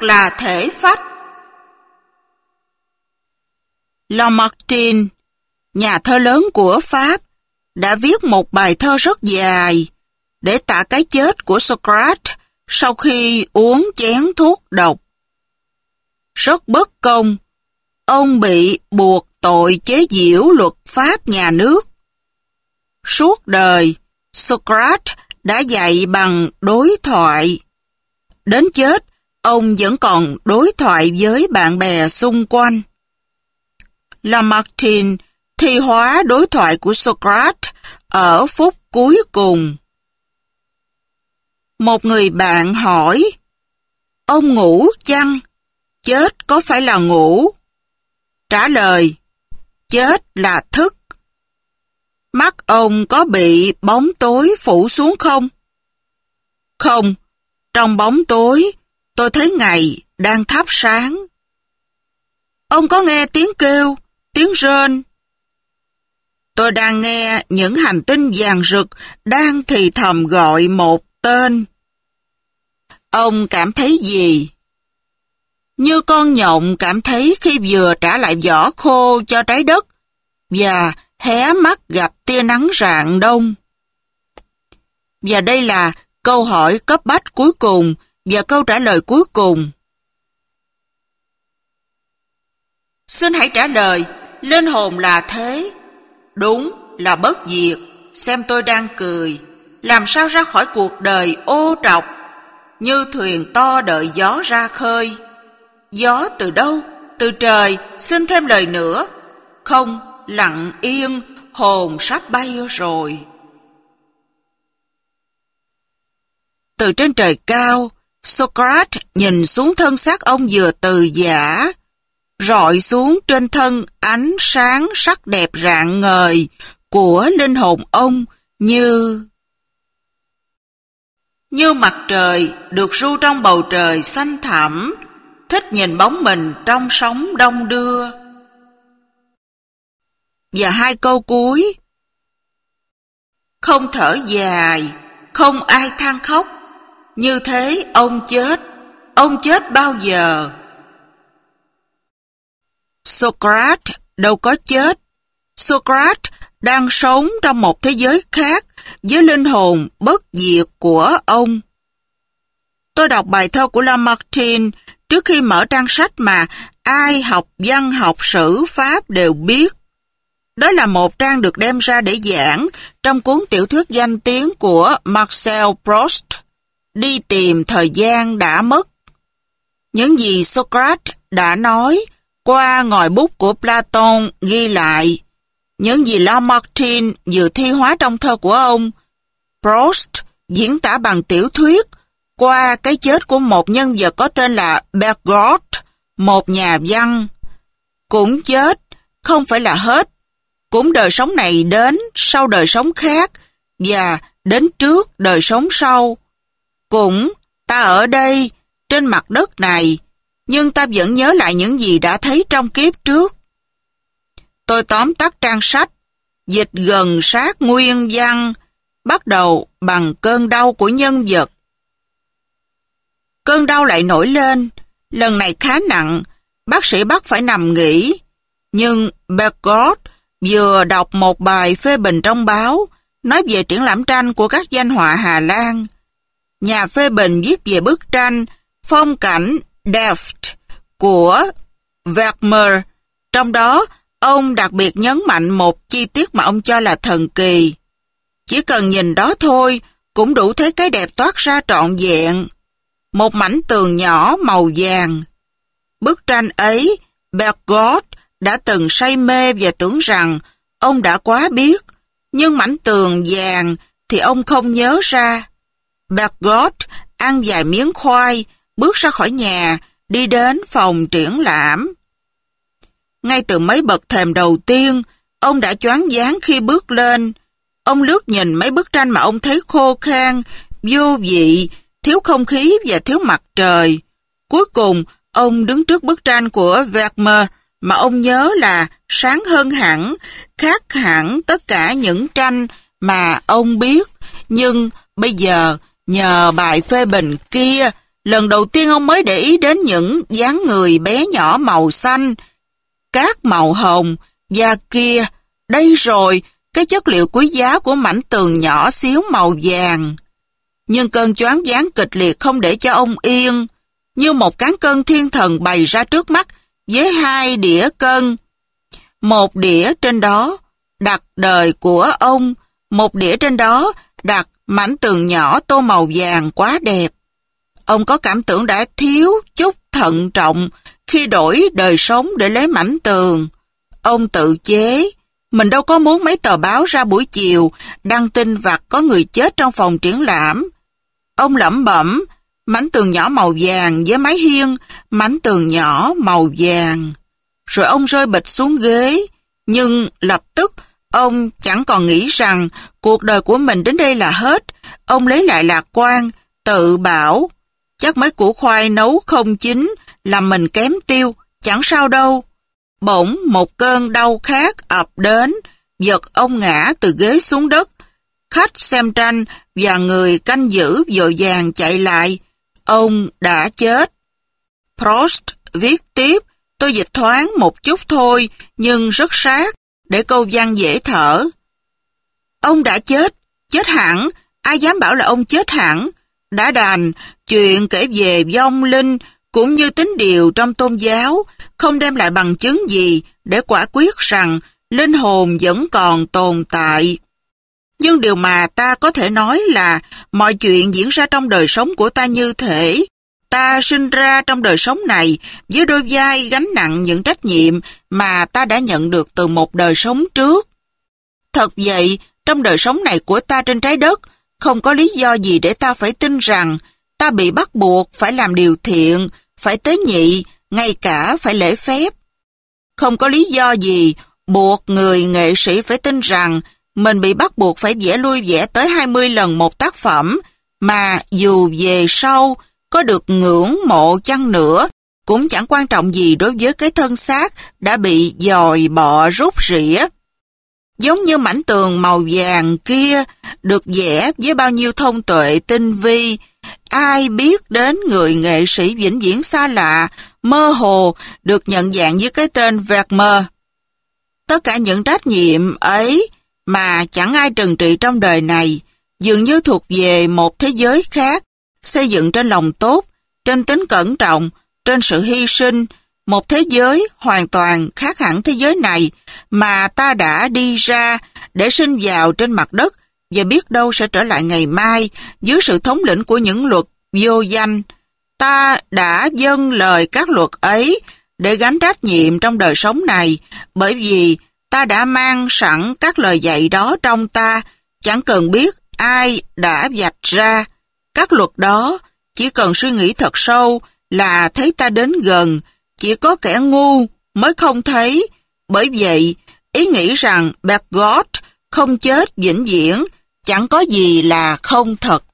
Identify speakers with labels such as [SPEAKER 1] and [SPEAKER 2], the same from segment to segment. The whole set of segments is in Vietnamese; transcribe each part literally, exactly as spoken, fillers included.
[SPEAKER 1] thật là thể phách. Lamartine, nhà thơ lớn của Pháp, đã viết một bài thơ rất dài để tả cái chết của Socrates sau khi uống chén thuốc độc. Rất bất công, ông bị buộc tội chế giễu luật pháp nhà nước. Suốt đời, Socrates đã dạy bằng đối thoại. Đến chết, ông vẫn còn đối thoại với bạn bè xung quanh. Lamartine thi hóa đối thoại của Socrates ở phút cuối cùng. Một người bạn hỏi, ông ngủ chăng? Chết có phải là ngủ? Trả lời, chết là thức. Mắt ông có bị bóng tối phủ xuống không? Không, trong bóng tối, tôi thấy ngày đang thắp sáng. Ông có nghe tiếng kêu, tiếng rên? Tôi đang nghe những hành tinh vàng rực đang thì thầm gọi một tên. Ông cảm thấy gì? Như con nhộng cảm thấy khi vừa trả lại vỏ khô cho trái đất và hé mắt gặp tia nắng rạng đông. Và đây là câu hỏi cấp bách cuối cùng và câu trả lời cuối cùng. Xin hãy trả lời, linh hồn là thế. Đúng là bất diệt, xem tôi đang cười. Làm sao ra khỏi cuộc đời ô trọc, như thuyền to đợi gió ra khơi. Gió từ đâu? Từ trời, xin thêm lời nữa. Không, lặng yên, hồn sắp bay rồi. Từ trên trời cao, Socrates nhìn xuống thân xác ông vừa từ giã, rọi xuống trên thân ánh sáng sắc đẹp rạng ngời của linh hồn ông như như mặt trời được ru trong bầu trời xanh thẳm, thích nhìn bóng mình trong sóng đông đưa. Và hai câu cuối, không thở dài, không ai than khóc, như thế ông chết, ông chết bao giờ? Socrates đâu có chết. Socrates đang sống trong một thế giới khác với linh hồn bất diệt của ông. Tôi đọc bài thơ của Lamartine trước khi mở trang sách mà ai học văn học sử Pháp đều biết. Đó là một trang được đem ra để giảng trong cuốn tiểu thuyết danh tiếng của Marcel Proust, Đi tìm thời gian đã mất. Những gì Socrates đã nói qua ngòi bút của Platon ghi lại, những gì Lamartine vừa thi hóa trong thơ của ông, Proust diễn tả bằng tiểu thuyết qua cái chết của một nhân vật có tên là Bergotte, một nhà văn. Cũng chết, không phải là hết. Cũng đời sống này đến sau đời sống khác và đến trước đời sống sau. Cũng ta ở đây, trên mặt đất này, nhưng ta vẫn nhớ lại những gì đã thấy trong kiếp trước. Tôi tóm tắt trang sách, dịch gần sát nguyên văn, bắt đầu bằng cơn đau của nhân vật. Cơn đau lại nổi lên, lần này khá nặng, bác sĩ bắt phải nằm nghỉ. Nhưng Bergotte vừa đọc một bài phê bình trong báo, nói về triển lãm tranh của các danh họa Hà Lan. Nhà phê bình viết về bức tranh Phong cảnh Delft của Vermeer. Trong đó, ông đặc biệt nhấn mạnh một chi tiết mà ông cho là thần kỳ. Chỉ cần nhìn đó thôi, cũng đủ thấy cái đẹp toát ra trọn vẹn. Một mảnh tường nhỏ màu vàng. Bức tranh ấy, Bergotte đã từng say mê và tưởng rằng ông đã quá biết, nhưng mảnh tường vàng thì ông không nhớ ra. Bergotte ăn vài miếng khoai, bước ra khỏi nhà, đi đến phòng triển lãm. Ngay từ mấy bậc thềm đầu tiên, ông đã choáng váng khi bước lên. Ông lướt nhìn mấy bức tranh mà ông thấy khô khan, vô vị, thiếu không khí và thiếu mặt trời. Cuối cùng, ông đứng trước bức tranh của Vermeer mà ông nhớ là sáng hơn hẳn, khác hẳn tất cả những tranh mà ông biết. Nhưng bây giờ, nhờ bài phê bình kia Lần đầu tiên ông mới để ý đến những dáng người bé nhỏ màu xanh, cát màu hồng, và kìa, đây rồi, cái chất liệu quý giá của mảnh tường nhỏ xíu màu vàng. Nhưng cơn choáng váng kịch liệt không để cho ông yên, như một cán cân thiên thần bày ra trước mắt với hai đĩa cân. Một đĩa trên đó đặt đời của ông, một đĩa trên đó đặt mảnh tường nhỏ tô màu vàng quá đẹp. Ông có cảm tưởng đã thiếu chút thận trọng khi đổi đời sống để lấy mảnh tường. Ông tự chế, mình đâu có muốn mấy tờ báo ra buổi chiều đăng tin vặt có người chết trong phòng triển lãm. Ông lẩm bẩm, mảnh tường nhỏ màu vàng với mái hiên, mảnh tường nhỏ màu vàng. Rồi ông rơi bịch xuống ghế, nhưng lập tức ông chẳng còn nghĩ rằng cuộc đời của mình đến đây là hết. Ông lấy lại lạc quan, tự bảo, chắc mấy củ khoai nấu không chín làm mình kém tiêu, chẳng sao đâu. Bỗng một cơn đau khát ập đến, giật ông ngã từ ghế xuống đất. Khách xem tranh và người canh giữ vội vàng chạy lại. Ông đã chết. Proust viết tiếp, tôi dịch thoáng một chút thôi, nhưng rất sát, để câu văn dễ thở. Ông đã chết, chết hẳn, ai dám bảo là ông chết hẳn. Đã đành, chuyện kể về vong linh cũng như tín điều trong tôn giáo không đem lại bằng chứng gì để quả quyết rằng linh hồn vẫn còn tồn tại. Nhưng điều mà ta có thể nói là mọi chuyện diễn ra trong đời sống của ta như thể ta sinh ra trong đời sống này với đôi vai gánh nặng những trách nhiệm mà ta đã nhận được từ một đời sống trước. Thật vậy, trong đời sống này của ta trên trái đất, không có lý do gì để ta phải tin rằng ta bị bắt buộc phải làm điều thiện, phải tế nhị, ngay cả phải lễ phép. Không có lý do gì buộc người nghệ sĩ phải tin rằng mình bị bắt buộc phải vẽ lui vẽ tới hai mươi lần một tác phẩm, mà dù về sau có được ngưỡng mộ chăng nữa, cũng chẳng quan trọng gì đối với cái thân xác đã bị dòi bọ rút rỉa. Giống như mảnh tường màu vàng kia được vẽ với bao nhiêu thông tuệ tinh vi, ai biết đến người nghệ sĩ vĩnh viễn xa lạ, mơ hồ được nhận dạng với cái tên Vermeer. Tất cả những trách nhiệm ấy mà chẳng ai trừng trị trong đời này, dường như thuộc về một thế giới khác, xây dựng trên lòng tốt, trên tính cẩn trọng, trên sự hy sinh, một thế giới hoàn toàn khác hẳn thế giới này mà ta đã đi ra để sinh vào trên mặt đất và biết đâu sẽ trở lại ngày mai dưới sự thống lĩnh của những luật vô danh. Ta đã dâng lời các luật ấy để gánh trách nhiệm trong đời sống này, bởi vì ta đã mang sẵn các lời dạy đó trong ta, chẳng cần biết ai đã vạch ra. Các luật đó chỉ cần suy nghĩ thật sâu là thấy ta đến gần, chỉ có kẻ ngu mới không thấy. Bởi vậy, ý nghĩ rằng Bergson không chết vĩnh viễn, chẳng có gì là không thật.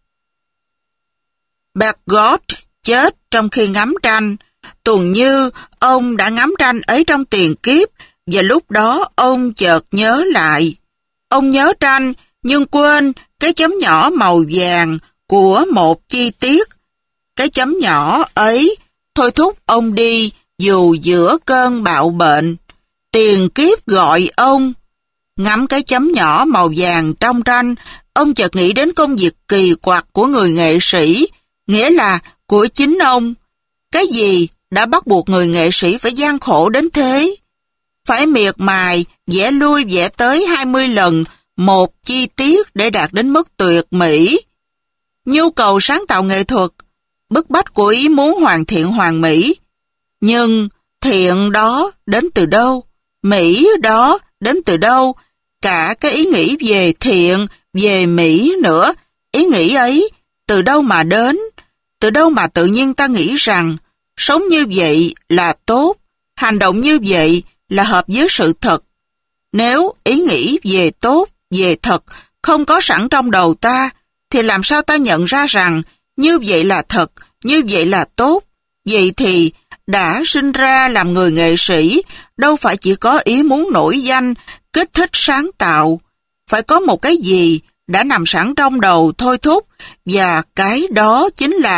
[SPEAKER 1] Bergson chết trong khi ngắm tranh, tuần như ông đã ngắm tranh ấy trong tiền kiếp, và lúc đó ông chợt nhớ lại. Ông nhớ tranh, nhưng quên cái chấm nhỏ màu vàng của một chi tiết. Cái chấm nhỏ ấy thôi thúc ông đi dù giữa cơn bạo bệnh. Tiền kiếp gọi ông. Ngắm cái chấm nhỏ màu vàng trong tranh, ông chợt nghĩ đến công việc kỳ quặc của người nghệ sĩ, nghĩa là của chính ông. Cái gì đã bắt buộc người nghệ sĩ phải gian khổ đến thế? Phải miệt mài, vẽ lui vẽ tới hai mươi lần một chi tiết để đạt đến mức tuyệt mỹ. Nhu cầu sáng tạo nghệ thuật, bức bách của ý muốn hoàn thiện hoàn mỹ. Nhưng thiện đó đến từ đâu? Mỹ đó đến từ đâu? Cả cái ý nghĩ về thiện, về mỹ nữa, ý nghĩ ấy từ đâu mà đến? Từ đâu mà tự nhiên ta nghĩ rằng sống như vậy là tốt, hành động như vậy là hợp với sự thật. Nếu ý nghĩ về tốt, về thật không có sẵn trong đầu ta, thì làm sao ta nhận ra rằng như vậy là thật, như vậy là tốt? Vậy thì đã sinh ra làm người nghệ sĩ đâu phải chỉ có ý muốn nổi danh, kích thích sáng tạo. Phải có một cái gì đã nằm sẵn trong đầu thôi thúc, và cái đó chính là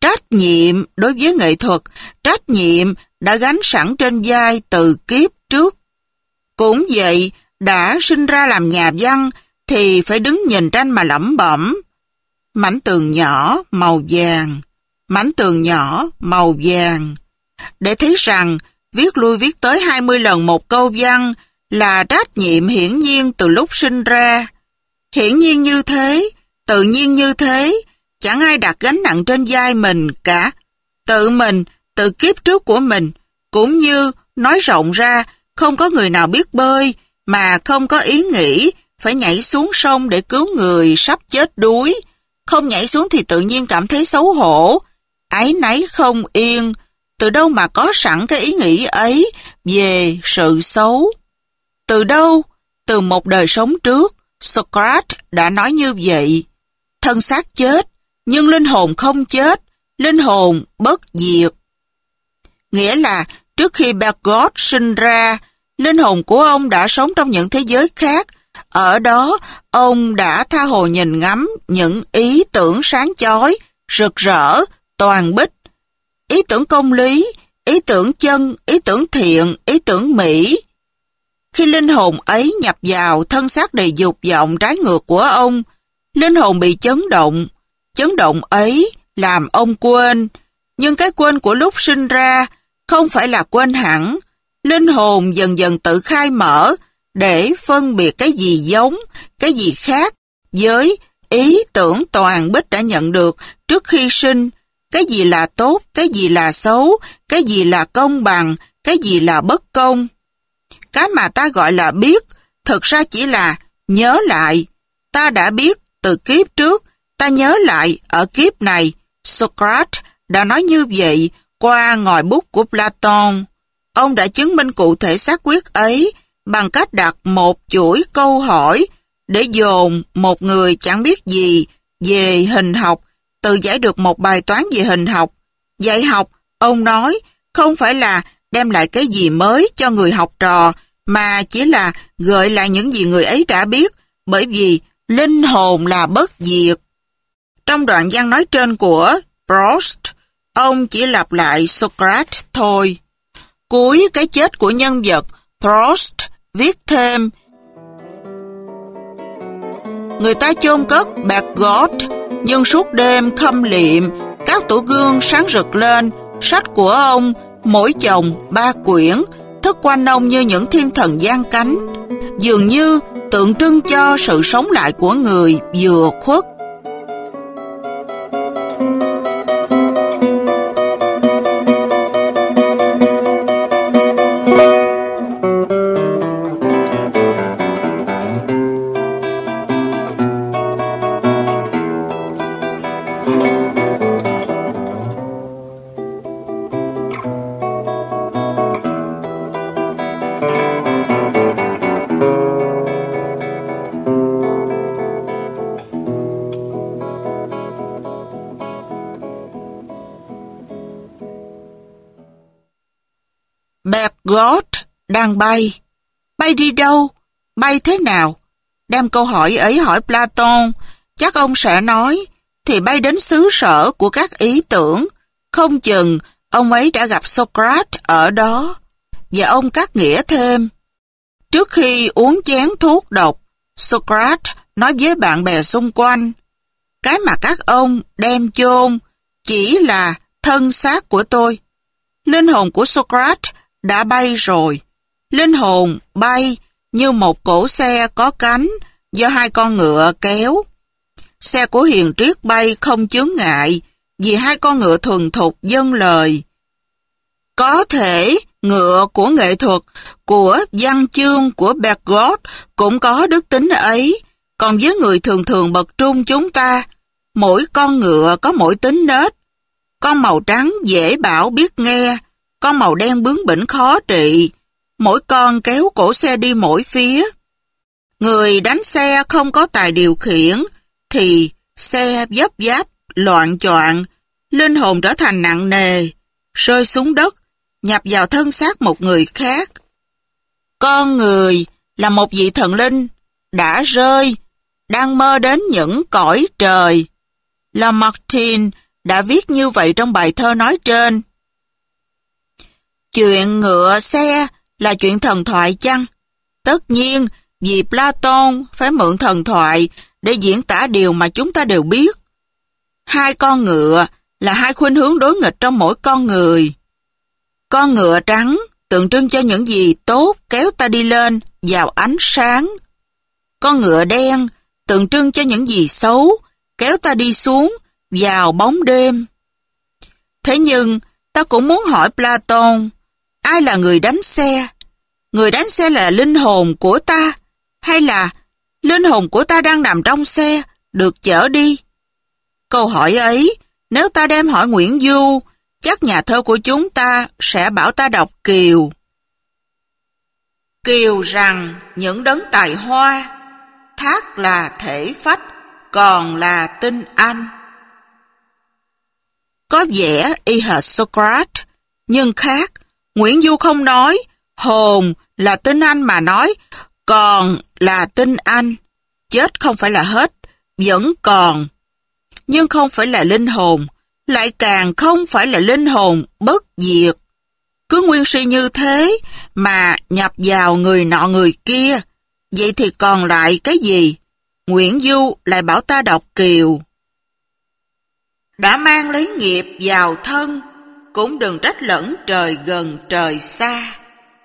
[SPEAKER 1] Trách nhiệm đối với nghệ thuật, trách nhiệm đã gánh sẵn trên vai từ kiếp trước. Cũng vậy, đã sinh ra làm nhà văn thì phải đứng nhìn tranh mà lẩm bẩm. Mảnh tường nhỏ màu vàng, mảnh tường nhỏ màu vàng. Để thấy rằng viết lui viết tới hai mươi lần một câu văn là trách nhiệm hiển nhiên từ lúc sinh ra. Hiển nhiên như thế, tự nhiên như thế, chẳng ai đặt gánh nặng trên vai mình cả. Tự mình, từ kiếp trước của mình, cũng như nói rộng ra, không có người nào biết bơi mà không có ý nghĩ phải nhảy xuống sông để cứu người sắp chết đuối. Không nhảy xuống thì tự nhiên cảm thấy xấu hổ, áy náy không yên. Từ đâu mà có sẵn cái ý nghĩ ấy về sự xấu? Từ đâu? Từ một đời sống trước, Socrates đã nói như vậy. Thân xác chết, nhưng linh hồn không chết, linh hồn bất diệt. Nghĩa là trước khi Bergotte sinh ra, linh hồn của ông đã sống trong những thế giới khác. Ở đó, ông đã tha hồ nhìn ngắm những ý tưởng sáng chói, rực rỡ, toàn bích. Ý tưởng công lý, ý tưởng chân, ý tưởng thiện, ý tưởng mỹ. Khi linh hồn ấy nhập vào thân xác đầy dục vọng trái ngược của ông, linh hồn bị chấn động. Chấn động ấy làm ông quên, nhưng cái quên của lúc sinh ra không phải là quên hẳn. Linh hồn dần dần tự khai mở để phân biệt cái gì giống, cái gì khác với ý tưởng toàn bích đã nhận được trước khi sinh. Cái gì là tốt, cái gì là xấu, cái gì là công bằng, cái gì là bất công. Cái mà ta gọi là biết, thực ra chỉ là nhớ lại. Ta đã biết từ kiếp trước, ta nhớ lại ở kiếp này. Socrates đã nói như vậy qua ngòi bút của Platon. Ông đã chứng minh cụ thể xác quyết ấy bằng cách đặt một chuỗi câu hỏi để dồn một người chẳng biết gì về hình học tự giải được một bài toán về hình học. Dạy học, ông nói, không phải là đem lại cái gì mới cho người học trò, mà chỉ là gợi lại những gì người ấy đã biết, bởi vì linh hồn là bất diệt. Trong đoạn văn nói trên của Proust, ông chỉ lặp lại Socrates thôi. Cuối cái chết của nhân vật, Proust viết thêm: người ta chôn cất Bergotte, nhưng suốt đêm khâm liệm, các tủ gương sáng rực lên, sách của ông, mỗi chồng ba quyển, thức quanh ông như những thiên thần giang cánh, dường như tượng trưng cho sự sống lại của người vừa khuất. Bergotte đang bay. Bay đi đâu? Bay thế nào? Đem câu hỏi ấy hỏi Platon, chắc ông sẽ nói, thì bay đến xứ sở của các ý tưởng. Không chừng ông ấy đã gặp Socrates ở đó. Và ông cắt nghĩa thêm. Trước khi uống chén thuốc độc, Socrates nói với bạn bè xung quanh, cái mà các ông đem chôn chỉ là thân xác của tôi. Linh hồn của Socrates đã bay rồi. Linh hồn bay như một cỗ xe có cánh do hai con ngựa kéo. Xe của hiền triết bay không chướng ngại vì hai con ngựa thuần thục vâng lời. Có thể ngựa của nghệ thuật, của văn chương, của Bergotte cũng có đức tính ấy. Còn với người thường thường bậc trung chúng ta, mỗi con ngựa có mỗi tính nết. Con màu trắng dễ bảo biết nghe, con màu đen bướng bỉnh khó trị. Mỗi con kéo cổ xe đi mỗi phía. Người đánh xe không có tài điều khiển, thì xe vấp váp, loạn choạng, linh hồn trở thành nặng nề, rơi xuống đất, nhập vào thân xác một người khác. Con người là một vị thần linh, đã rơi, đang mơ đến những cõi trời. Lamartine đã viết như vậy trong bài thơ nói trên. Chuyện ngựa xe là chuyện thần thoại chăng? Tất nhiên, vì Platon phải mượn thần thoại để diễn tả điều mà chúng ta đều biết. Hai con ngựa là hai khuynh hướng đối nghịch trong mỗi con người. Con ngựa trắng tượng trưng cho những gì tốt kéo ta đi lên vào ánh sáng. Con ngựa đen tượng trưng cho những gì xấu kéo ta đi xuống vào bóng đêm. Thế nhưng, ta cũng muốn hỏi Platon, ai là người đánh xe? Người đánh xe là linh hồn của ta, hay là linh hồn của ta đang nằm trong xe, được chở đi? Câu hỏi ấy, nếu ta đem hỏi Nguyễn Du, chắc nhà thơ của chúng ta sẽ bảo ta đọc Kiều. Kiều rằng những đấng tài hoa, thác là thể phách, còn là tinh anh. Có vẻ y hệt Socrates, nhưng khác, Nguyễn Du không nói hồn là tinh anh mà nói còn là tinh anh. Chết không phải là hết, vẫn còn. Nhưng không phải là linh hồn, lại càng không phải là linh hồn bất diệt. Cứ nguyên si như thế mà nhập vào người nọ người kia, vậy thì còn lại cái gì? Nguyễn Du lại bảo ta đọc Kiều. Đã mang lấy nghiệp vào thân, cũng đừng trách lẫn trời gần trời xa.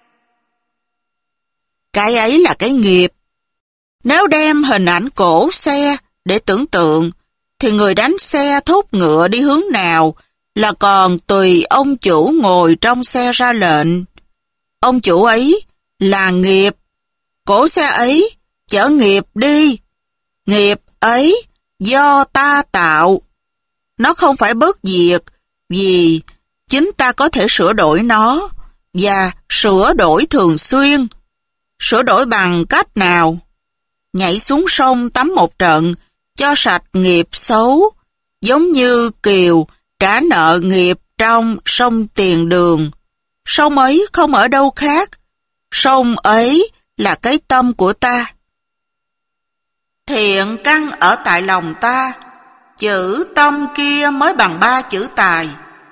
[SPEAKER 1] Cái ấy là cái nghiệp. Nếu đem hình ảnh cổ xe để tưởng tượng, thì người đánh xe thúc ngựa đi hướng nào là còn tùy ông chủ ngồi trong xe ra lệnh. Ông chủ ấy là nghiệp. Cổ xe ấy chở nghiệp đi. Nghiệp ấy do ta tạo. Nó không phải bất diệt vì chính ta có thể sửa đổi nó và sửa đổi thường xuyên. Sửa đổi bằng cách nào? Nhảy xuống sông tắm một trận cho sạch nghiệp xấu, giống như Kiều trả nợ nghiệp trong sông Tiền Đường. Sông ấy không ở đâu khác, sông ấy là cái tâm của ta. Thiện căn ở tại lòng ta, chữ tâm kia mới bằng ba chữ tài.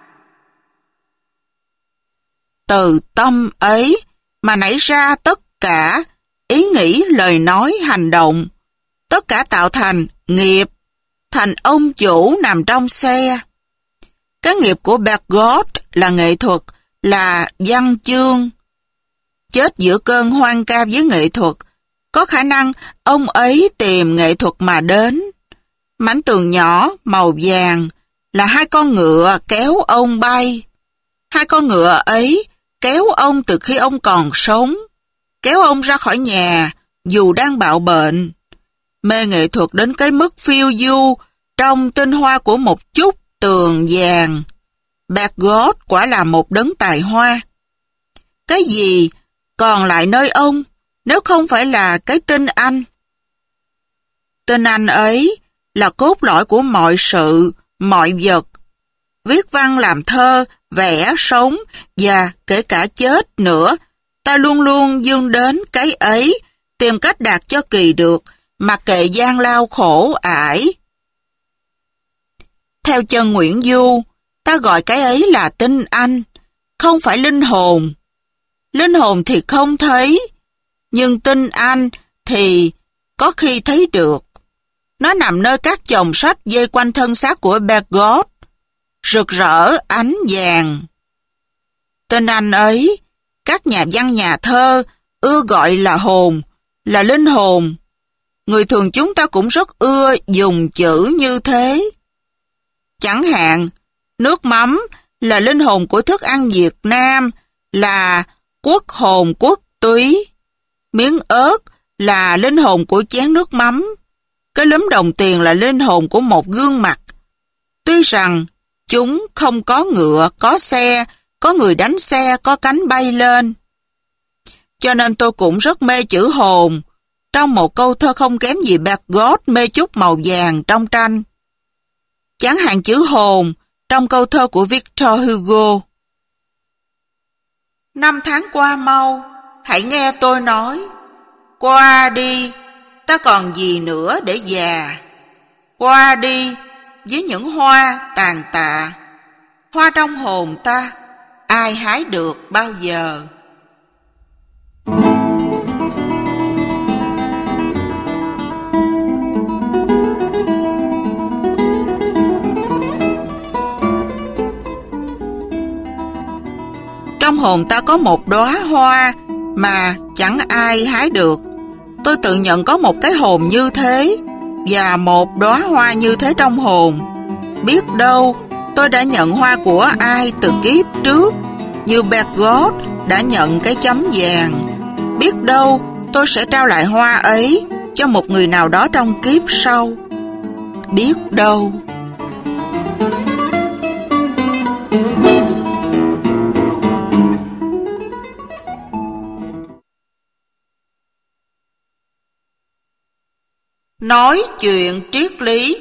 [SPEAKER 1] Từ tâm ấy mà nảy ra tất cả ý nghĩ, lời nói, hành động. Tất cả tạo thành nghiệp, thành ông chủ nằm trong xe. Cái nghiệp của Bergson là nghệ thuật, là văn chương. Chết giữa cơn hoang ca với nghệ thuật, có khả năng ông ấy tìm nghệ thuật mà đến. Mảnh tường nhỏ màu vàng là hai con ngựa kéo ông bay. Hai con ngựa ấy kéo ông từ khi ông còn sống, kéo ông ra khỏi nhà dù đang bạo bệnh. Mê nghệ thuật đến cái mức phiêu du trong tinh hoa của một chút tường vàng. Bergson quả là một đấng tài hoa. Cái gì còn lại nơi ông nếu không phải là cái tinh anh? Tinh anh ấy là cốt lõi của mọi sự, mọi vật. Viết văn, làm thơ, vẽ, sống và kể cả chết nữa, ta luôn luôn dương đến cái ấy, tìm cách đạt cho kỳ được, mặc kệ gian lao khổ ải. Theo chân Nguyễn Du, ta gọi cái ấy là tinh anh, không phải linh hồn. Linh hồn thì không thấy, nhưng tinh anh thì có khi thấy được. Nó nằm nơi các chồng sách dây quanh thân xác của Bergson, rực rỡ ánh vàng. Tinh anh ấy, các nhà văn nhà thơ ưa gọi là hồn, là linh hồn. Người thường chúng ta cũng rất ưa dùng chữ như thế. Chẳng hạn, nước mắm là linh hồn của thức ăn Việt Nam, là quốc hồn quốc túy. Miếng ớt là linh hồn của chén nước mắm. Cái lúm đồng tiền là linh hồn của một gương mặt. Tuy rằng chúng không có ngựa, có xe, có người đánh xe, có cánh bay lên. Cho nên tôi cũng rất mê chữ hồn. Trong một câu thơ không kém gì Bergson mê chút màu vàng trong tranh. Chẳng hạn chữ hồn trong câu thơ của Victor Hugo. Năm tháng qua mau, hãy nghe tôi nói. Qua đi, ta còn gì nữa để già. Qua đi, với những hoa tàn tạ. Hoa trong hồn ta, ai hái được bao giờ? Trong hồn ta có một đóa hoa mà chẳng ai hái được. Tôi tự nhận có một cái hồn như thế và một đóa hoa như thế trong hồn. Biết đâu tôi đã nhận hoa của ai từ kiếp trước, như Bergot đã nhận cái chấm vàng. Biết đâu tôi sẽ trao lại hoa ấy cho một người nào đó trong kiếp sau. Biết đâu. Nói chuyện triết lý.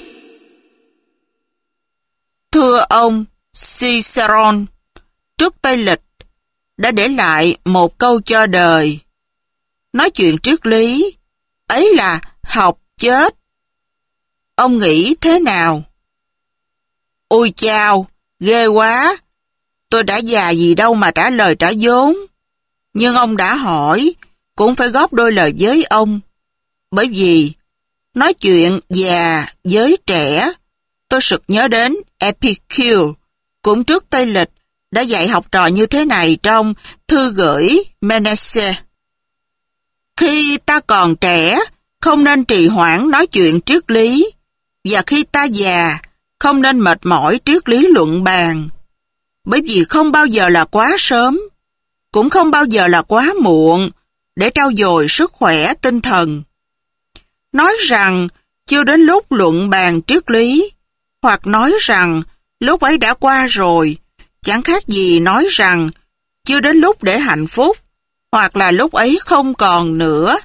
[SPEAKER 1] Thưa ông Ciceron, trước Tây Lịch đã để lại một câu cho đời. Nói chuyện triết lý, ấy là học chết. Ông nghĩ thế nào? Ôi chao, ghê quá. Tôi đã già gì đâu mà trả lời trả vốn. Nhưng ông đã hỏi, cũng phải góp đôi lời với ông. Bởi vì nói chuyện già với trẻ, tôi sực nhớ đến Epicure, cũng trước Tây Lịch, đã dạy học trò như thế này trong thư gửi Menese. Khi ta còn trẻ, không nên trì hoãn nói chuyện triết lý, và khi ta già, không nên mệt mỏi triết lý luận bàn. Bởi vì không bao giờ là quá sớm, cũng không bao giờ là quá muộn để trau dồi sức khỏe tinh thần. Nói rằng chưa đến lúc luận bàn triết lý, hoặc nói rằng lúc ấy đã qua rồi, chẳng khác gì nói rằng chưa đến lúc để hạnh phúc, hoặc là lúc ấy không còn nữa.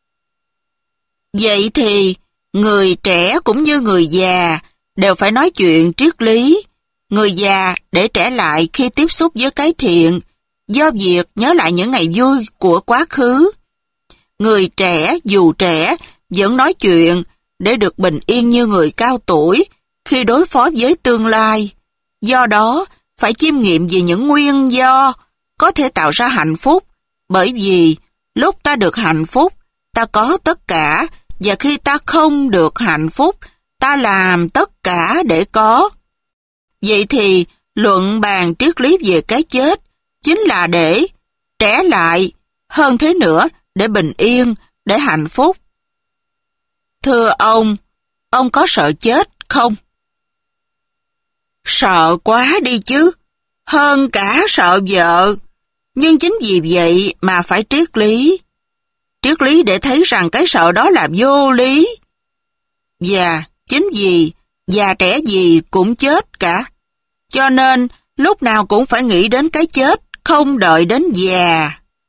[SPEAKER 1] Vậy thì người trẻ cũng như người già đều phải nói chuyện triết lý. Người già để trẻ lại khi tiếp xúc với cái thiện, do việc nhớ lại những ngày vui của quá khứ. Người trẻ dù trẻ vẫn nói chuyện để được bình yên như người cao tuổi khi đối phó với tương lai. Do đó, phải chiêm nghiệm về những nguyên do có thể tạo ra hạnh phúc, bởi vì lúc ta được hạnh phúc, ta có tất cả, và khi ta không được hạnh phúc, ta làm tất cả để có. Vậy thì, luận bàn triết lý về cái chết chính là để trẻ lại, hơn thế nữa, để bình yên, để hạnh phúc. Thưa ông, ông có sợ chết không? Sợ quá đi chứ, hơn cả sợ vợ. Nhưng chính vì vậy mà phải triết lý. Triết lý để thấy rằng cái sợ đó là vô lý. Và chính vì già trẻ gì cũng chết cả. Cho nên lúc nào cũng phải nghĩ đến cái chết, không đợi đến già.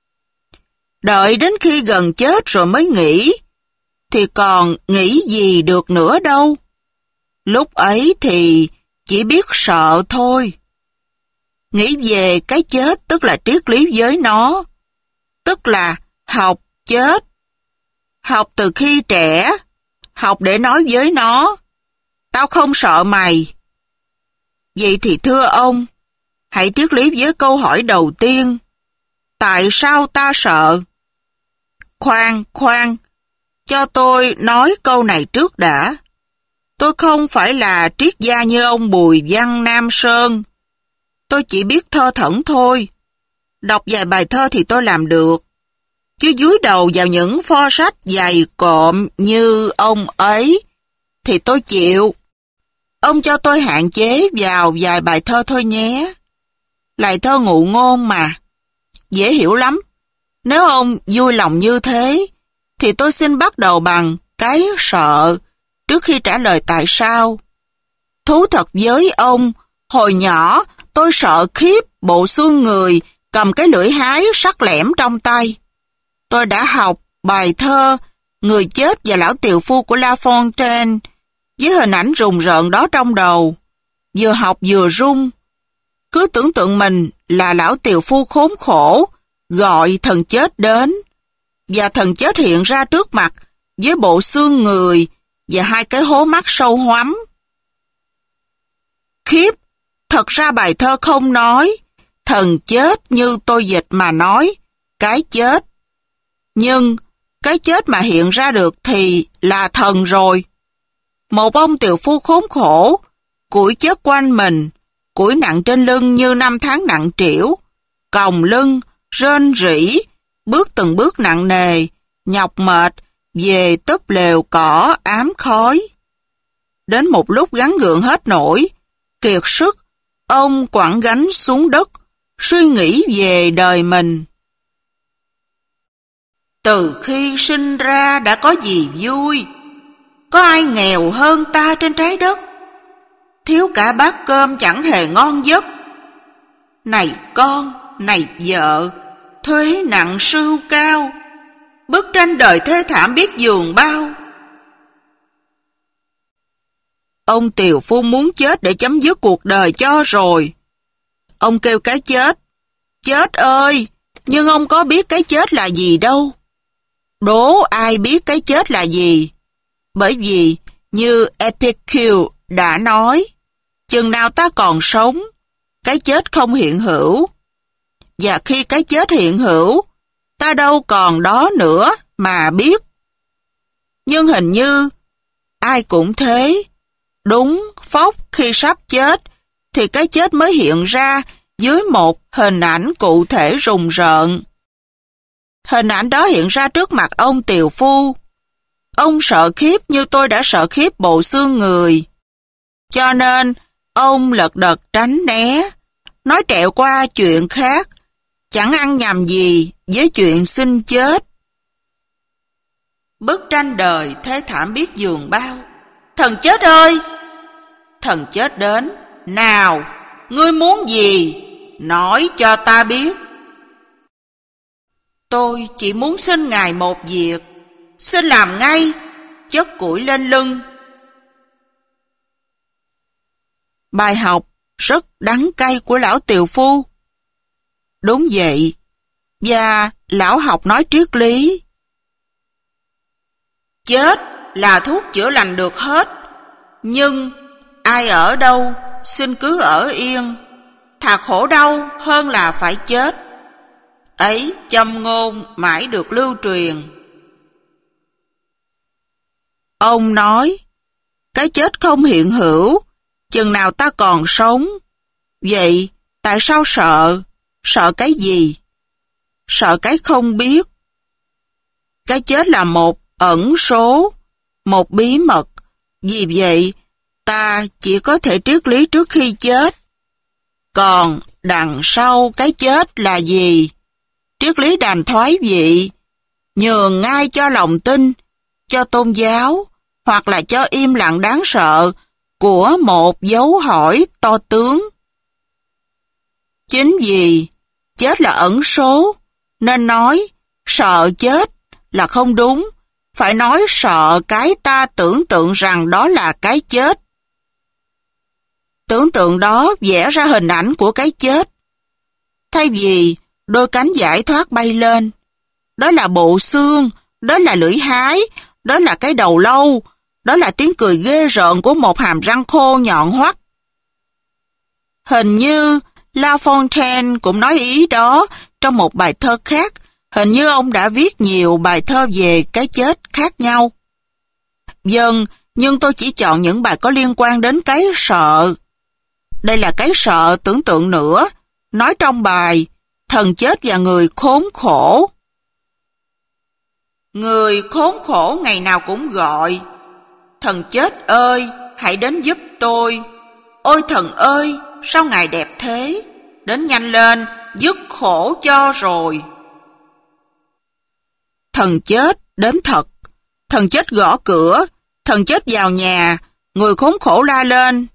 [SPEAKER 1] Đợi đến khi gần chết rồi mới nghĩ, thì còn nghĩ gì được nữa đâu. Lúc ấy thì chỉ biết sợ thôi. Nghĩ về cái chết tức là triết lý với nó, tức là học chết. Học từ khi trẻ, học để nói với nó, tao không sợ mày. Vậy thì thưa ông, hãy triết lý với câu hỏi đầu tiên, tại sao ta sợ? Khoan, khoan, cho tôi nói câu này trước đã. Tôi không phải là triết gia như ông Bùi Văn Nam Sơn. Tôi chỉ biết thơ thẩn thôi. Đọc vài bài thơ thì tôi làm được. Chứ dúi đầu vào những pho sách dày cộm như ông ấy thì tôi chịu. Ông cho tôi hạn chế vào vài bài thơ thôi nhé. Lại thơ ngụ ngôn mà. Dễ hiểu lắm. Nếu ông vui lòng như thế, thì tôi xin bắt đầu bằng cái sợ trước khi trả lời tại sao. Thú thật với ông, hồi nhỏ tôi sợ khiếp bộ xương người cầm cái lưỡi hái sắc lẻm trong tay. Tôi đã học bài thơ Người chết và lão tiều phu của La Fontaine với hình ảnh rùng rợn đó trong đầu. Vừa học vừa run. Cứ tưởng tượng mình là lão tiều phu khốn khổ gọi thần chết đến, và thần chết hiện ra trước mặt với bộ xương người và hai cái hố mắt sâu hoắm. khiếp, thật ra bài thơ không nói, thần chết như tôi dịch mà nói, cái chết. Nhưng, cái chết mà hiện ra được thì là thần rồi. Một ông tiều phu khốn khổ, củi chết quanh mình, củi nặng trên lưng như năm tháng nặng trĩu, còng lưng, rên rỉ, bước từng bước nặng nề, nhọc mệt, về túp lều cỏ ám khói. Đến một lúc gắng gượng hết nổi, kiệt sức, ông quẳng gánh xuống đất, suy nghĩ về đời mình. Từ khi sinh ra đã có gì vui, có ai nghèo hơn ta trên trái đất, thiếu cả bát cơm chẳng hề ngon giấc. Này con, này vợ, thuế nặng sưu cao, bức tranh đời thê thảm biết giường bao. Ông tiều phu muốn chết để chấm dứt cuộc đời cho rồi. Ông kêu cái chết, chết ơi, nhưng ông có biết cái chết là gì đâu. Đố ai biết cái chết là gì? Bởi vì, như Epicure đã nói, chừng nào ta còn sống, cái chết không hiện hữu. Và khi cái chết hiện hữu, ta đâu còn đó nữa mà biết. Nhưng hình như, ai cũng thế, đúng phóc khi sắp chết, thì cái chết mới hiện ra dưới một hình ảnh cụ thể rùng rợn. Hình ảnh đó hiện ra trước mặt ông tiều phu. Ông sợ khiếp như tôi đã sợ khiếp bộ xương người. Cho nên, ông lật đật tránh né, nói trẹo qua chuyện khác, chẳng ăn nhầm gì với chuyện sinh chết. Bức tranh đời thê thảm biết giường bao. Thần chết ơi! Thần chết đến. Nào, ngươi muốn gì? Nói cho ta biết. Tôi chỉ muốn xin Ngài một việc. Xin làm ngay, chất củi lên lưng. Bài học rất đắng cay của lão tiều phu. Đúng vậy, và lão học nói triết lý. Chết là thuốc chữa lành được hết, nhưng ai ở đâu xin cứ ở yên, thà khổ đau hơn là phải chết. Ấy châm ngôn mãi được lưu truyền. Ông nói, cái chết không hiện hữu, chừng nào ta còn sống. Vậy, tại sao sợ? Sợ cái gì? Sợ cái không biết. Cái chết là một ẩn số, một bí mật. Vì vậy, ta chỉ có thể triết lý trước khi chết. Còn đằng sau cái chết là gì? Triết lý đành thoái vị, nhường ngay cho lòng tin, cho tôn giáo, hoặc là cho im lặng đáng sợ của một dấu hỏi to tướng. Chính vì chết là ẩn số, nên nói sợ chết là không đúng, phải nói sợ cái ta tưởng tượng rằng đó là cái chết. Tưởng tượng đó vẽ ra hình ảnh của cái chết. Thay vì đôi cánh giải thoát bay lên, đó là bộ xương, đó là lưỡi hái, đó là cái đầu lâu, đó là tiếng cười ghê rợn của một hàm răng khô nhọn hoắt. Hình như La Fontaine cũng nói ý đó trong một bài thơ khác. Hình như ông đã viết nhiều bài thơ về cái chết khác nhau. Vâng, nhưng tôi chỉ chọn những bài có liên quan đến cái sợ. Đây là cái sợ tưởng tượng nữa, nói trong bài Thần chết và người khốn khổ. Người khốn khổ ngày nào cũng gọi, thần chết ơi, hãy đến giúp tôi. Ôi thần ơi, sao ngài đẹp thế? Đến nhanh lên, dứt khổ cho rồi. Thần chết đến thật. Thần chết gõ cửa. Thần chết vào nhà. Người khốn khổ la lên.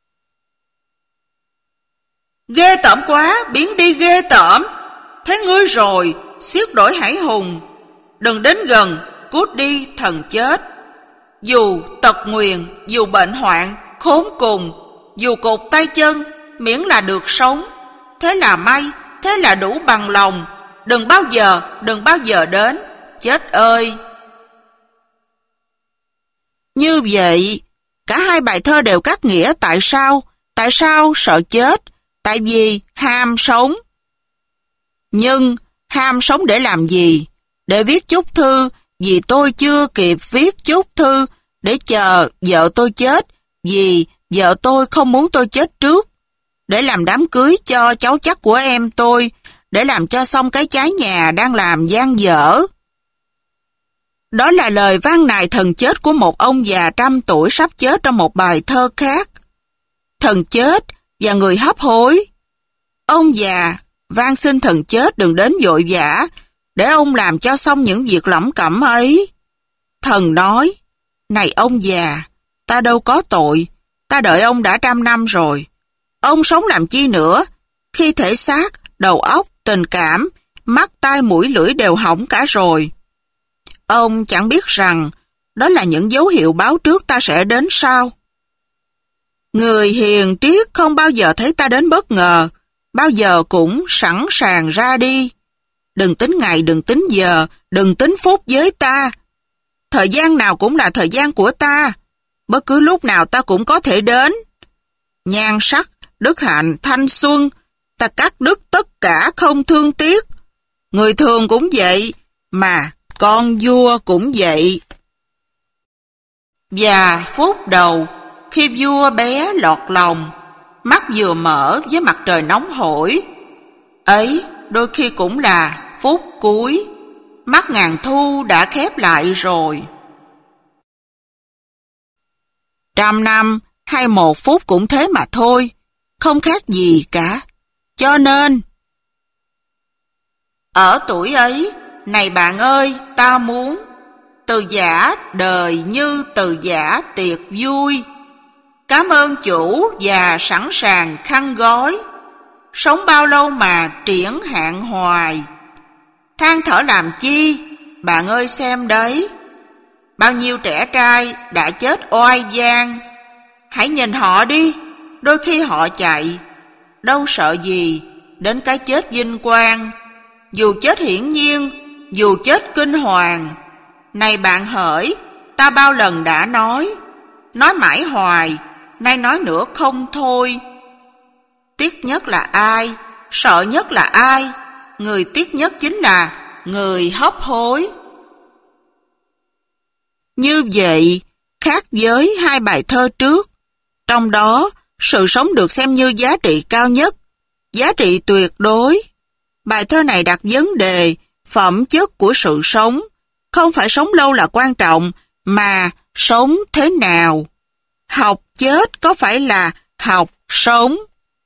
[SPEAKER 1] Ghê tởm quá, biến đi ghê tởm. Thấy ngươi rồi, xiết đổi hải hùng. Đừng đến gần, cút đi thần chết. Dù tật nguyền, dù bệnh hoạn, khốn cùng, dù cột tay chân, miễn là được sống. Thế là may, thế là đủ bằng lòng. Đừng bao giờ, đừng bao giờ đến. Chết ơi! Như vậy, cả hai bài thơ đều cắt nghĩa tại sao Tại sao sợ chết? Tại vì ham sống. Nhưng ham sống để làm gì? Để viết chúc thư, vì tôi chưa kịp viết chúc thư, để chờ vợ tôi chết, vì vợ tôi không muốn tôi chết trước, để làm đám cưới cho cháu chắc của em tôi, để làm cho xong cái trái nhà đang làm dang dở. Đó là lời van nài thần chết của một ông già trăm tuổi sắp chết trong một bài thơ khác. Thần chết và người hấp hối. Ông già van xin thần chết đừng đến vội vã, để ông làm cho xong những việc lẩm cẩm ấy. Thần nói, này ông già, ta đâu có tội, ta đợi ông đã trăm năm rồi. Ông sống làm chi nữa, khi thể xác, đầu óc, tình cảm, mắt, tai, mũi, lưỡi đều hỏng cả rồi. Ông chẳng biết rằng, đó là những dấu hiệu báo trước ta sẽ đến sau. Người hiền triết không bao giờ thấy ta đến bất ngờ, bao giờ cũng sẵn sàng ra đi. Đừng tính ngày, đừng tính giờ, đừng tính phút với ta. Thời gian nào cũng là thời gian của ta, bất cứ lúc nào ta cũng có thể đến. Nhan sắc, đức hạnh, thanh xuân, ta cắt đứt tất cả không thương tiếc. Người thường cũng vậy, mà con vua cũng vậy. Và phút đầu, khi vua bé lọt lòng, mắt vừa mở với mặt trời nóng hổi, ấy đôi khi cũng là phút cuối, mắt ngàn thu đã khép lại rồi. Trăm năm hay một phút cũng thế mà thôi, không khác gì cả. Cho nên, ở tuổi ấy, này bạn ơi, ta muốn từ giả đời như từ giả tiệc vui. Cảm ơn chủ và sẵn sàng khăn gói. Sống bao lâu mà triển hạn hoài. Than thở làm chi, bạn ơi xem đấy. Bao nhiêu trẻ trai đã chết oai vang. Hãy nhìn họ đi, đôi khi họ chạy. Đâu sợ gì đến cái chết vinh quang. Dù chết hiển nhiên, dù chết kinh hoàng. Này bạn hỡi, ta bao lần đã nói, nói mãi hoài, nay nói nữa không thôi. Tiếc nhất là ai? Sợ nhất là ai? Người tiếc nhất chính là người hấp hối. Như vậy, khác với hai bài thơ trước, trong đó sự sống được xem như giá trị cao nhất, giá trị tuyệt đối. Bài thơ này đặt vấn đề phẩm chất của sự sống, không phải sống lâu là quan trọng, mà sống thế nào. Học chết có phải là học sống?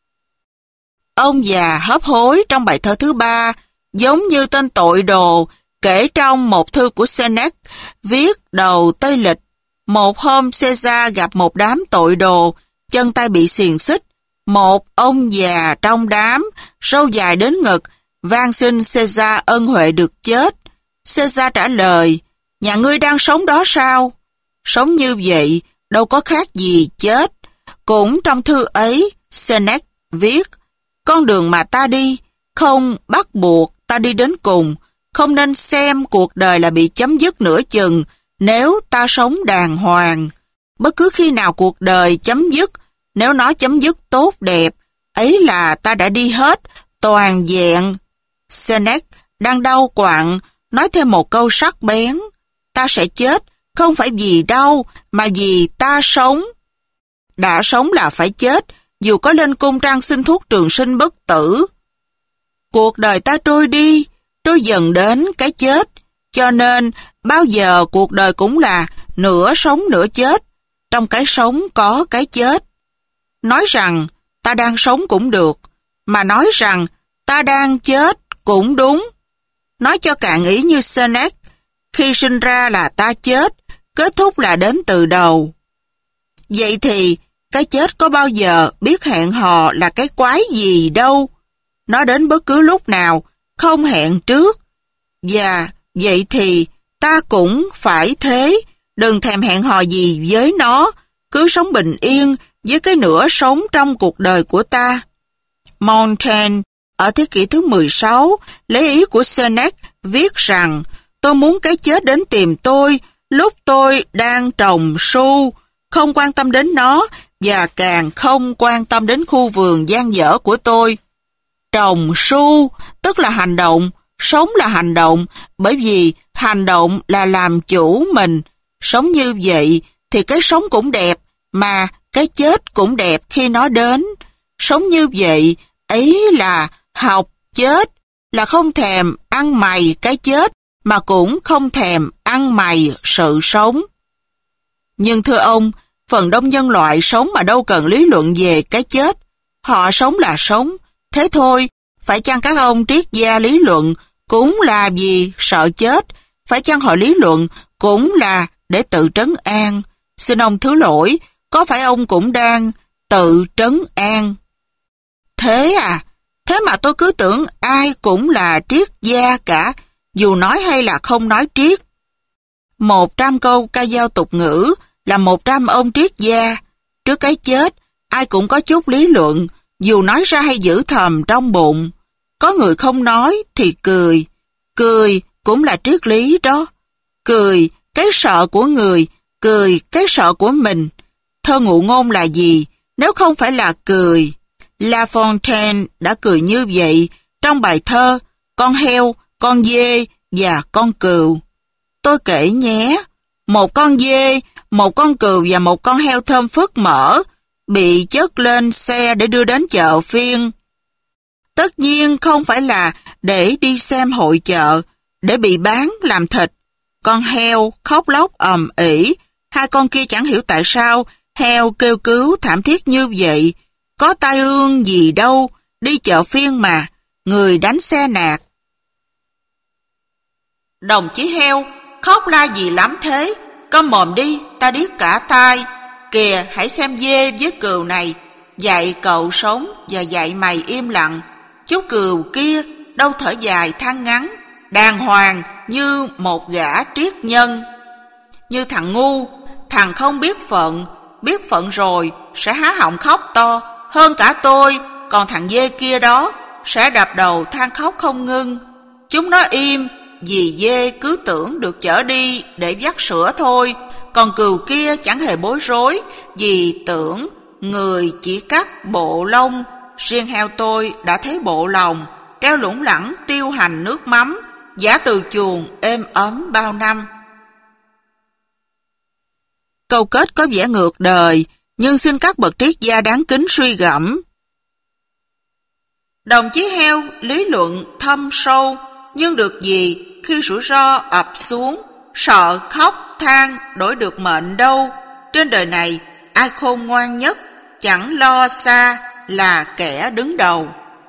[SPEAKER 1] Ông già hấp hối trong bài thơ thứ ba giống như tên tội đồ kể trong một thư của Seneca viết đầu Tây Lịch. Một hôm Caesar gặp một đám tội đồ, chân tay bị xiềng xích. Một ông già trong đám, râu dài đến ngực, van xin Caesar ân huệ được chết. Caesar trả lời, nhà ngươi đang sống đó sao? Sống như vậy, đâu có khác gì chết. Cũng trong thư ấy, Seneca viết, con đường mà ta đi, không bắt buộc ta đi đến cùng, không nên xem cuộc đời là bị chấm dứt nửa chừng, nếu ta sống đàng hoàng. Bất cứ khi nào cuộc đời chấm dứt, nếu nó chấm dứt tốt đẹp, ấy là ta đã đi hết, toàn vẹn. Seneca đang đau quặn, nói thêm một câu sắc bén, ta sẽ chết, không phải vì đau, mà vì ta sống. Đã sống là phải chết, dù có lên cung trang xin thuốc trường sinh bất tử. Cuộc đời ta trôi đi, trôi dần đến cái chết, cho nên bao giờ cuộc đời cũng là nửa sống nửa chết, trong cái sống có cái chết. Nói rằng ta đang sống cũng được, mà nói rằng ta đang chết cũng đúng. Nói cho cạn ý như Seneca, khi sinh ra là ta chết, kết thúc là đến từ đầu. Vậy thì, cái chết có bao giờ biết hẹn hò là cái quái gì đâu. Nó đến bất cứ lúc nào, không hẹn trước. Và vậy thì, ta cũng phải thế, đừng thèm hẹn hò gì với nó, cứ sống bình yên với cái nửa sống trong cuộc đời của ta. Montaigne, ở thế kỷ thứ mười sáu, lấy ý của Seneca viết rằng, tôi muốn cái chết đến tìm tôi lúc tôi đang trồng su, không quan tâm đến nó và càng không quan tâm đến khu vườn dang dở của tôi. Trồng su tức là hành động, sống là hành động, bởi vì hành động là làm chủ mình. Sống như vậy thì cái sống cũng đẹp, mà cái chết cũng đẹp khi nó đến. Sống như vậy, ấy là học chết, là không thèm ăn mày cái chết, mà cũng không thèm ăn mày sự sống. Nhưng thưa ông, phần đông nhân loại sống mà đâu cần lý luận về cái chết. Họ sống là sống, thế thôi. Phải chăng các ông triết gia lý luận cũng là vì sợ chết? Phải chăng họ lý luận cũng là để tự trấn an? Xin ông thứ lỗi, có phải ông cũng đang tự trấn an? Thế à? Thế mà tôi cứ tưởng ai cũng là triết gia cả, dù nói hay là không nói triết. Một trăm câu ca dao tục ngữ là một trăm ông triết gia. Trước cái chết, ai cũng có chút lý luận, dù nói ra hay giữ thầm trong bụng. Có người không nói thì cười. Cười cũng là triết lý đó. Cười cái sợ của người, cười cái sợ của mình. Thơ ngụ ngôn là gì nếu không phải là cười? La Fontaine đã cười như vậy trong bài thơ Con heo, con dê và con cừu. Tôi kể nhé, một con dê, một con cừu và một con heo thơm phức mỡ bị chất lên xe để đưa đến chợ phiên. Tất nhiên không phải là để đi xem hội chợ, để bị bán làm thịt. Con heo khóc lóc ầm ĩ, hai con kia chẳng hiểu tại sao heo kêu cứu thảm thiết như vậy. Có tai ương gì đâu, đi chợ phiên mà, người đánh xe nạt. Đồng chí heo, khóc la gì lắm thế? Câm mồm đi, ta điếc cả tai. Kìa, hãy xem dê với cừu này, dạy cậu sống và dạy mày im lặng. Chú cừu kia đâu thở dài than ngắn, đàng hoàng như một gã triết nhân. Như thằng ngu, thằng không biết phận, biết phận rồi sẽ há họng khóc to hơn cả tôi, còn thằng dê kia đó sẽ đập đầu than khóc không ngưng. Chúng nó im vì dê cứ tưởng được chở đi để vắt sữa thôi, còn cừu kia chẳng hề bối rối vì tưởng người chỉ cắt bộ lông. Riêng heo tôi đã thấy bộ lòng treo lủng lẳng tiêu hành nước mắm, giả từ chuồng êm ấm bao năm. Câu kết có vẻ ngược đời, nhưng xin các bậc triết gia đáng kính suy gẫm. Đồng chí heo lý luận thâm sâu, nhưng được gì khi rủi ro ập xuống, sợ khóc than đổi được mệnh đâu. Trên đời này ai khôn ngoan nhất, chẳng lo xa là kẻ đứng đầu.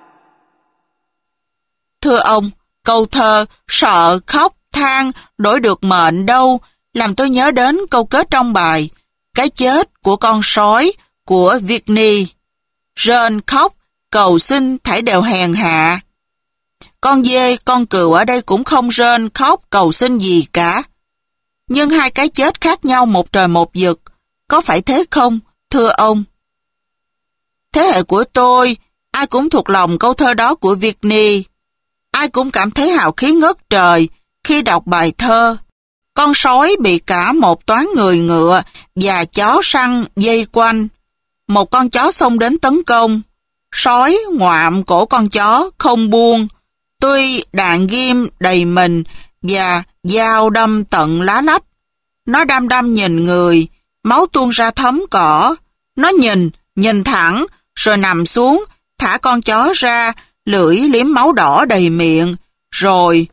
[SPEAKER 1] Thưa ông, câu thơ sợ khóc than đổi được mệnh đâu làm tôi nhớ đến câu kết trong bài Cái chết của con sói của Virginie. Rên khóc, cầu xin thảy đều hèn hạ. Con dê, con cừu ở đây cũng không rên khóc cầu xin gì cả. Nhưng hai cái chết khác nhau một trời một vực, có phải thế không, thưa ông? Thế hệ của tôi, ai cũng thuộc lòng câu thơ đó của Virginie. Ai cũng cảm thấy hào khí ngất trời khi đọc bài thơ. Con sói bị cả một toán người ngựa và chó săn dây quanh. Một con chó xông đến tấn công. Sói ngoạm cổ con chó không buông. Tuy đạn ghim đầy mình và dao đâm tận lá lách. Nó đăm đăm nhìn người, máu tuôn ra thấm cỏ. Nó nhìn, nhìn thẳng, rồi nằm xuống, thả con chó ra, lưỡi liếm máu đỏ đầy miệng, rồi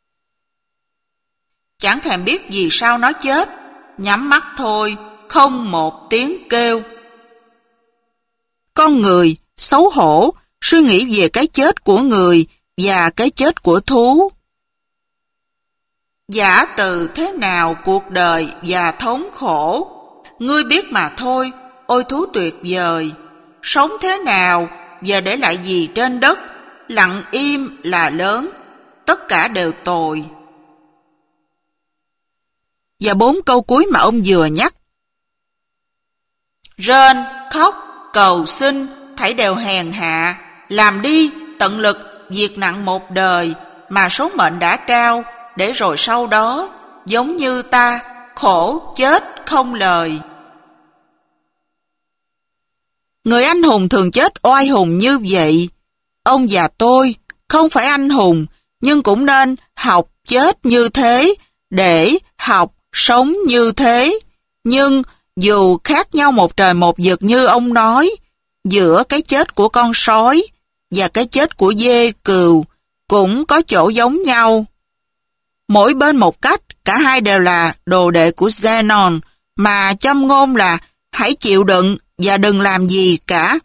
[SPEAKER 1] chẳng thèm biết vì sao nó chết, nhắm mắt thôi, không một tiếng kêu. Con người xấu hổ suy nghĩ về cái chết của người và cái chết của thú. Giả từ thế nào cuộc đời và thống khổ, ngươi biết mà thôi, ôi thú tuyệt vời. Sống thế nào và để lại gì trên đất, lặng im là lớn, tất cả đều tồi. Và bốn câu cuối mà ông vừa nhắc. Rên, khóc, cầu xin, thảy đều hèn hạ, làm đi, tận lực, việc nặng một đời, mà số mệnh đã trao, để rồi sau đó, giống như ta, khổ chết không lời. Người anh hùng thường chết oai hùng như vậy. Ông và tôi không phải anh hùng, nhưng cũng nên học chết như thế để học sống như thế. Nhưng dù khác nhau một trời một vực như ông nói, giữa cái chết của con sói và cái chết của dê cừu cũng có chỗ giống nhau. Mỗi bên một cách, cả hai đều là đồ đệ của Zenon, mà châm ngôn là hãy chịu đựng và đừng làm gì cả.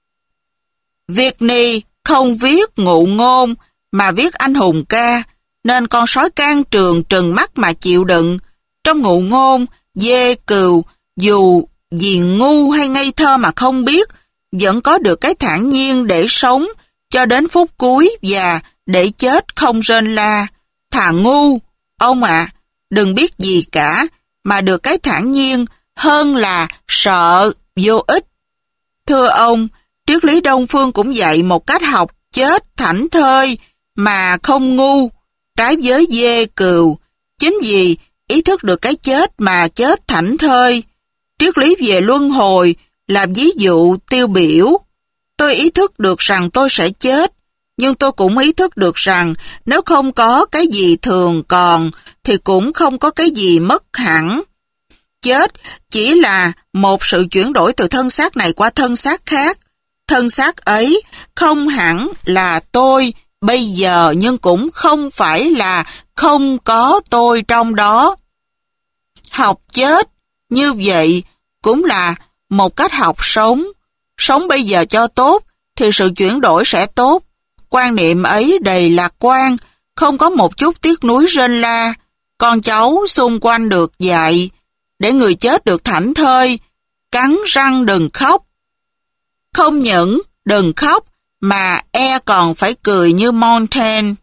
[SPEAKER 1] Whitney không viết ngụ ngôn mà viết anh hùng ca, nên con sói can trường trừng mắt mà chịu đựng. Trong ngụ ngôn, dê cừu dù vì ngu hay ngây thơ mà không biết, vẫn có được cái thản nhiên để sống cho đến phút cuối và để chết không rên la. Thà ngu, ông ạ, à, đừng biết gì cả, mà được cái thản nhiên hơn là sợ vô ích. Thưa ông, triết lý Đông phương cũng dạy một cách học chết thảnh thơi mà không ngu, trái với dê cừu. Chính vì ý thức được cái chết mà chết thảnh thơi. Triết lý về luân hồi là ví dụ tiêu biểu. Tôi ý thức được rằng tôi sẽ chết, nhưng tôi cũng ý thức được rằng nếu không có cái gì thường còn, thì cũng không có cái gì mất hẳn. Chết chỉ là một sự chuyển đổi từ thân xác này qua thân xác khác. Thân xác ấy không hẳn là tôi bây giờ, nhưng cũng không phải là không có tôi trong đó. Học chết như vậy cũng là một cách học sống. Sống bây giờ cho tốt thì sự chuyển đổi sẽ tốt. Quan niệm ấy đầy lạc quan, không có một chút tiếc nuối rên la. Con cháu xung quanh được dạy để người chết được thảnh thơi, cắn răng đừng khóc. Không những đừng khóc mà e còn phải cười như Montaigne.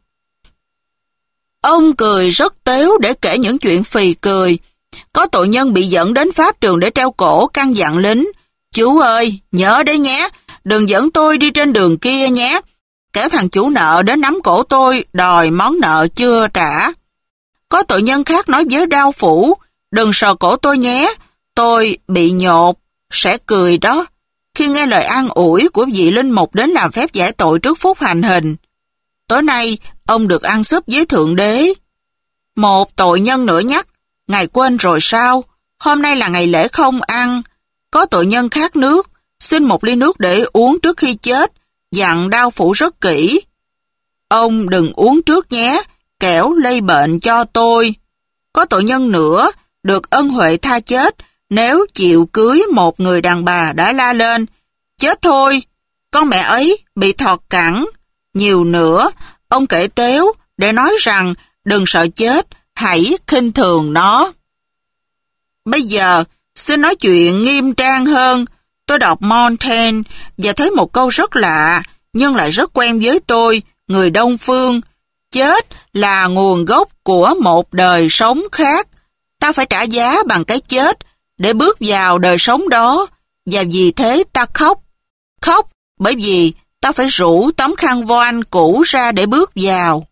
[SPEAKER 1] Ông cười rất tếu để kể những chuyện phì cười. Có tội nhân bị dẫn đến pháp trường để treo cổ, căn dặn lính: "Chú ơi, nhớ đấy nhé, đừng dẫn tôi đi trên đường kia nhé. Kéo thằng chủ nợ đến nắm cổ tôi đòi món nợ chưa trả." Có tội nhân khác nói với đao phủ: "Đừng sờ cổ tôi nhé, tôi bị nhột." Sẽ cười đó, khi nghe lời an ủi của vị linh mục đến làm phép giải tội trước phút hành hình. Tối nay, ông được ăn súp với Thượng Đế. Một tội nhân nữa nhắc: "Ngài quên rồi sao? Hôm nay là ngày lễ không ăn." Có tội nhân khát nước, xin một ly nước để uống trước khi chết, dặn đao phủ rất kỹ: "Ông đừng uống trước nhé, kẻo lây bệnh cho tôi." Có tội nhân nữa được ân huệ tha chết nếu chịu cưới một người đàn bà đã la lên: "Chết thôi, con mẹ ấy bị thọt cẳng." Nhiều nữa, ông kể tếu để nói rằng đừng sợ chết, hãy khinh thường nó. Bây giờ, xin nói chuyện nghiêm trang hơn. Tôi đọc Montaigne và thấy một câu rất lạ, nhưng lại rất quen với tôi, người Đông phương. Chết là nguồn gốc của một đời sống khác. Ta phải trả giá bằng cái chết để bước vào đời sống đó, và vì thế ta khóc. Khóc bởi vì ta phải rũ tấm khăn voan cũ ra để bước vào.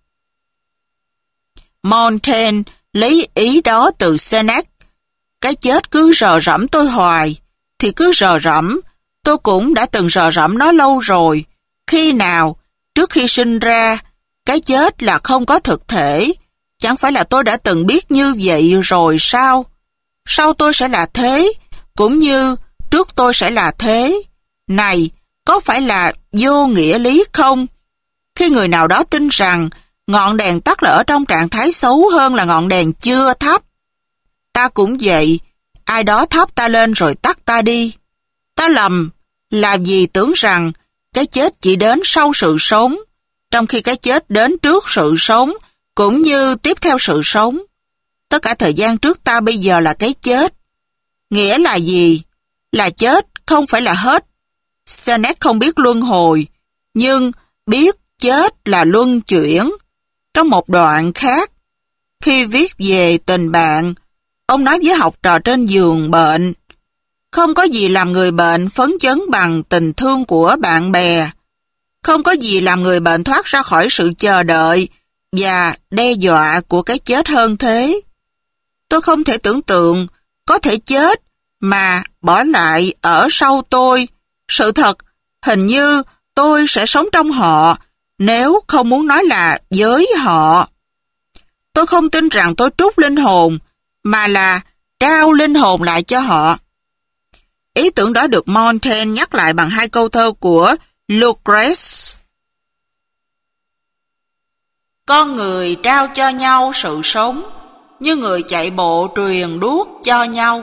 [SPEAKER 1] Montaigne lấy ý đó từ Seneca. Cái chết cứ rờ rẫm tôi hoài, thì cứ rờ rẫm. Tôi cũng đã từng rờ rẫm nó lâu rồi. Khi nào? Trước khi sinh ra. Cái chết là không có thực thể. Chẳng phải là tôi đã từng biết như vậy rồi sao? Sau tôi sẽ là thế, cũng như trước tôi sẽ là thế. Này, có phải là vô nghĩa lý không? Khi người nào đó tin rằng ngọn đèn tắt là ở trong trạng thái xấu hơn là ngọn đèn chưa thắp. Ta cũng vậy, ai đó thắp ta lên rồi tắt ta đi. Ta lầm là vì tưởng rằng cái chết chỉ đến sau sự sống, trong khi cái chết đến trước sự sống, cũng như tiếp theo sự sống. Tất cả thời gian trước ta bây giờ là cái chết. Nghĩa là gì? Là chết không phải là hết. Seneca không biết luân hồi, nhưng biết chết là luân chuyển. Trong một đoạn khác, khi viết về tình bạn, ông nói với học trò trên giường bệnh: "Không có gì làm người bệnh phấn chấn bằng tình thương của bạn bè. Không có gì làm người bệnh thoát ra khỏi sự chờ đợi và đe dọa của cái chết hơn thế." Tôi không thể tưởng tượng có thể chết mà bỏ lại ở sau tôi Sự thật, hình như tôi sẽ sống trong họ, nếu không muốn nói là với họ. Tôi không tin rằng tôi trút linh hồn, mà là trao linh hồn lại cho họ. Ý tưởng đó được Montaigne nhắc lại bằng hai câu thơ của Lucrece. Con người trao cho nhau sự sống, như người chạy bộ truyền đuốc cho nhau.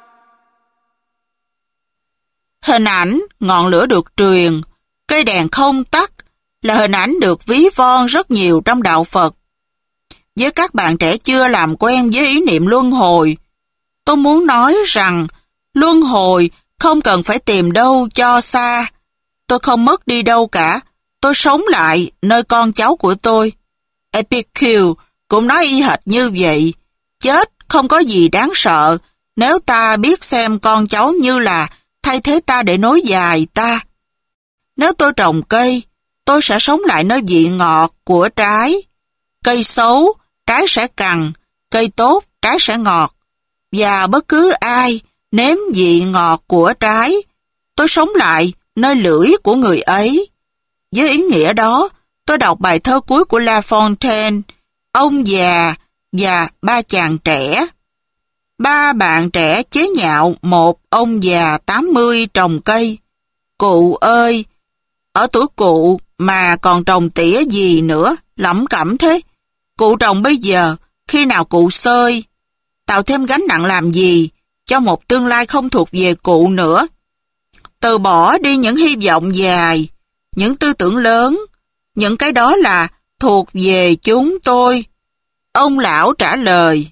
[SPEAKER 1] Hình ảnh ngọn lửa được truyền, cây đèn không tắt là hình ảnh được ví von rất nhiều trong đạo Phật. Với các bạn trẻ chưa làm quen với ý niệm luân hồi, tôi muốn nói rằng luân hồi không cần phải tìm đâu cho xa. Tôi không mất đi đâu cả, tôi sống lại nơi con cháu của tôi. Epicure cũng nói y hệt như vậy. Chết không có gì đáng sợ nếu ta biết xem con cháu như là thay thế ta để nối dài ta. Nếu tôi trồng cây, tôi sẽ sống lại nơi vị ngọt của trái. Cây xấu, trái sẽ cằn, cây tốt, trái sẽ ngọt. Và bất cứ ai nếm vị ngọt của trái, tôi sống lại nơi lưỡi của người ấy. Với ý nghĩa đó, tôi đọc bài thơ cuối của La Fontaine, Ông già và ba chàng trẻ. Ba bạn trẻ chế nhạo một ông già tám mươi trồng cây. Cụ ơi, ở tuổi cụ mà còn trồng tỉa gì nữa, lẩm cẩm thế. Cụ trồng bây giờ, khi nào cụ xơi, tạo thêm gánh nặng làm gì, cho một tương lai không thuộc về cụ nữa. Từ bỏ đi những hy vọng dài, những tư tưởng lớn, những cái đó là thuộc về chúng tôi. Ông lão trả lời.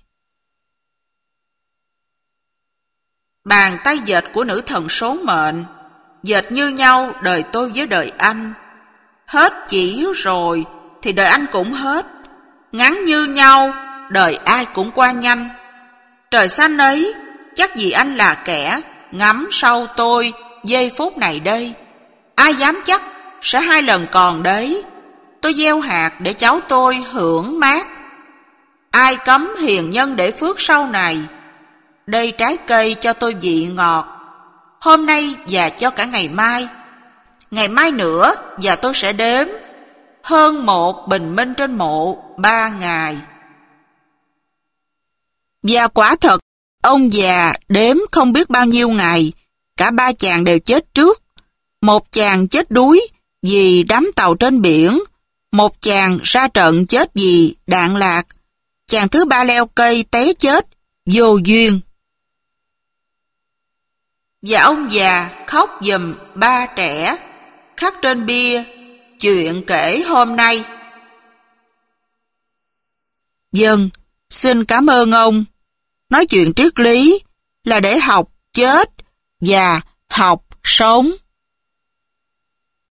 [SPEAKER 1] Bàn tay dệt của nữ thần số mệnh, dệt như nhau đời tôi với đời anh. Hết chỉ rồi thì đời anh cũng hết. Ngắn như nhau, đời ai cũng qua nhanh. Trời xanh ấy, chắc gì anh là kẻ ngắm sau tôi giây phút này đây. Ai dám chắc sẽ hai lần còn đấy. Tôi gieo hạt để cháu tôi hưởng mát. Ai cấm hiền nhân để phước sau này. Đây trái cây cho tôi vị ngọt, hôm nay và cho cả ngày mai. Ngày mai nữa và tôi sẽ đếm hơn một bình minh trên mộ ba ngày. Và quả thật, ông già đếm không biết bao nhiêu ngày. Cả ba chàng đều chết trước. Một chàng chết đuối vì đắm tàu trên biển. Một chàng ra trận chết vì đạn lạc. Chàng thứ ba leo cây té chết vô duyên. Và ông già khóc giùm ba trẻ, khắc trên bia chuyện kể hôm nay. Vâng, xin cảm ơn ông. Nói chuyện triết lý là để học chết và học sống.